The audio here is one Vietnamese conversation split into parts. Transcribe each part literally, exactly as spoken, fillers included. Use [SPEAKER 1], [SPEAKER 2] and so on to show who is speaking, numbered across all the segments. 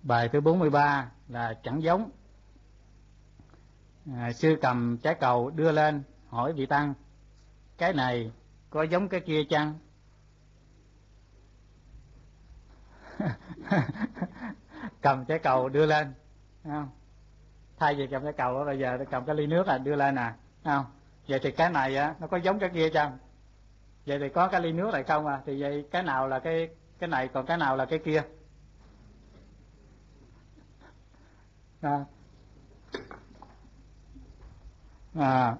[SPEAKER 1] Bài thứ bốn mươi ba là chẳng giống. À, sư cầm trái cầu đưa lên hỏi vị tăng: cái này có giống cái kia chăng? Cầm trái cầu đưa lên, không? Thay vì cầm trái cầu đó, bây giờ tôi cầm cái ly nước là đưa lên nè, không? Vậy thì cái này á nó có giống cái kia chăng? Vậy thì có cái ly nước này không à? Thì vậy cái nào là cái cái này, còn cái nào là cái kia? À, à.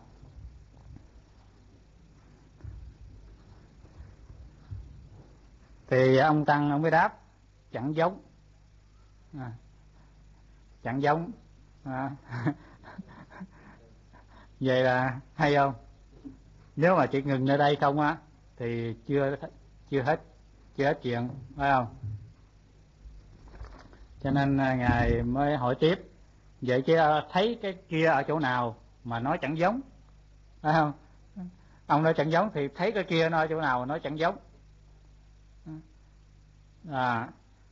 [SPEAKER 1] Thì ông tăng ông mới đáp: chẳng giống. À, chẳng giống. À. Vậy là hay không? Nếu mà chỉ ngừng ở đây không á thì chưa chưa hết chưa hết chuyện, phải không? Cho nên ngài mới hỏi tiếp: vậy chứ thấy cái kia ở chỗ nào mà nói chẳng giống, phải không? Ông nói chẳng giống thì thấy cái kia nó ở chỗ nào mà nói chẳng giống? À,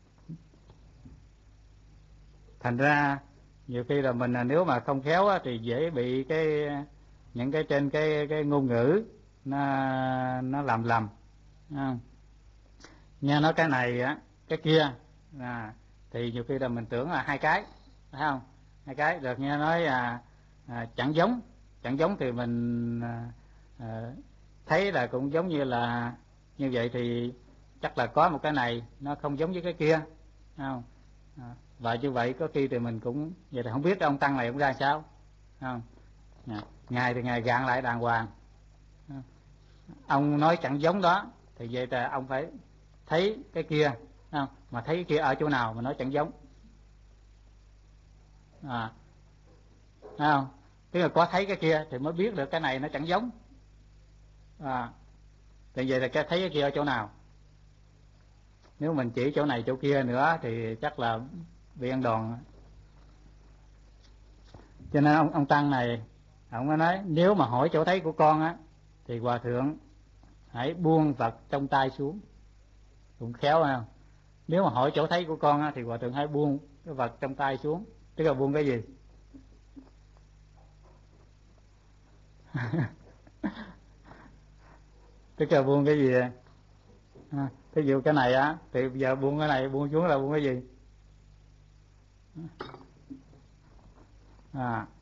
[SPEAKER 1] thành ra nhiều khi là mình nếu mà không khéo á, thì dễ bị cái những cái trên cái cái ngôn ngữ nó nó làm lầm. À, nghe nói cái này á cái kia, à, thì nhiều khi là mình tưởng là hai cái, phải không? Hai cái được nghe nói à, à, chẳng giống. Chẳng giống thì mình à, à, thấy là cũng giống như là như vậy thì chắc là có một cái này nó không giống với cái kia, không? À, và như vậy có khi thì mình cũng vậy, thì không biết ông tăng này ông ra sao, không? À, ngài thì ngài gạn lại đàng hoàng. À, ông nói chẳng giống đó thì vậy là ông phải thấy cái kia, không? Mà thấy cái kia ở chỗ nào mà nói chẳng giống? À, không? Tức là có thấy cái kia thì mới biết được cái này nó chẳng giống. À, thì vậy là cái thấy cái kia ở chỗ nào? Nếu mình chỉ chỗ này chỗ kia nữa thì chắc là bị ăn đòn. Cho nên ông, ông tăng này ông mới nói: nếu mà hỏi chỗ thấy của con á thì hòa thượng hãy buông vật trong tay xuống. Cũng khéo không? Nếu mà hỏi chỗ thấy của con á thì hòa thượng hãy buông cái vật trong tay xuống. Tức là buông cái gì? Tức là buông cái gì? À, ví dụ cái này á thì giờ buông cái này, buông xuống là buông cái gì? À,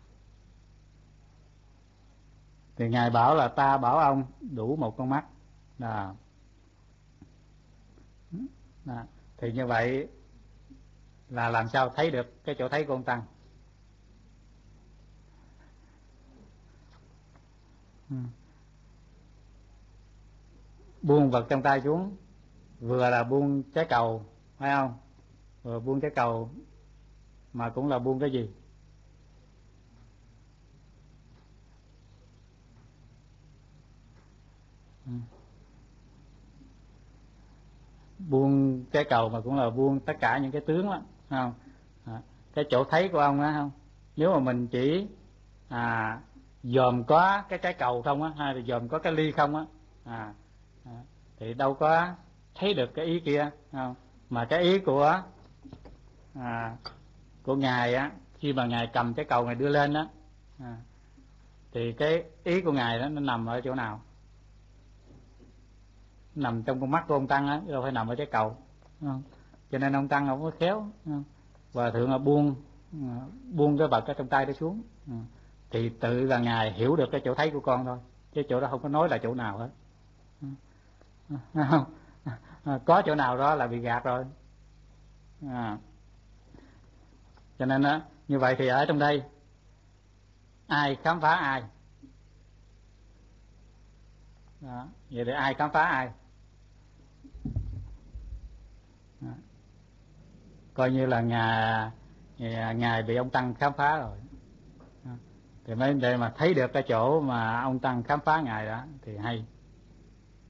[SPEAKER 1] thì ngài bảo là ta bảo ông đủ một con mắt. À, à, thì như vậy là làm sao thấy được cái chỗ thấy của ông tăng? Ừ. Buông vật trong tay xuống vừa là buông trái cầu, phải không? Vừa buông trái cầu mà cũng là buông cái gì? Ừ. Buông trái cầu mà cũng là buông tất cả những cái tướng đó, không? À, cái chỗ thấy của ông đó, không? Nếu mà mình chỉ à dòm có cái trái cầu không á, hay là dòm có cái ly không á, à, à thì đâu có thấy được cái ý kia, không? Mà cái ý của à, của ngài á, khi mà ngài cầm cái cầu ngài đưa lên đó, à, thì cái ý của ngài đó nó nằm ở chỗ nào? Nằm trong con mắt của ông tăng á, đâu phải nằm ở trái cầu, không? Cho nên ông tăng ông có khéo, không? Hòa thượng là buông buông cái vật ở trong tay đó xuống, thì tự là ngài hiểu được cái chỗ thấy của con thôi, chứ chỗ đó không có nói là chỗ nào hết. Không? Có chỗ nào đó là bị gạt rồi. À, cho nên á, như vậy thì ở trong đây ai khám phá ai? Đó. Vậy thì ai khám phá ai? Đó. Coi như là ngài ngài bị ông tăng khám phá rồi. Đó. Thì mới để mà thấy được cái chỗ mà ông tăng khám phá ngài đó thì hay.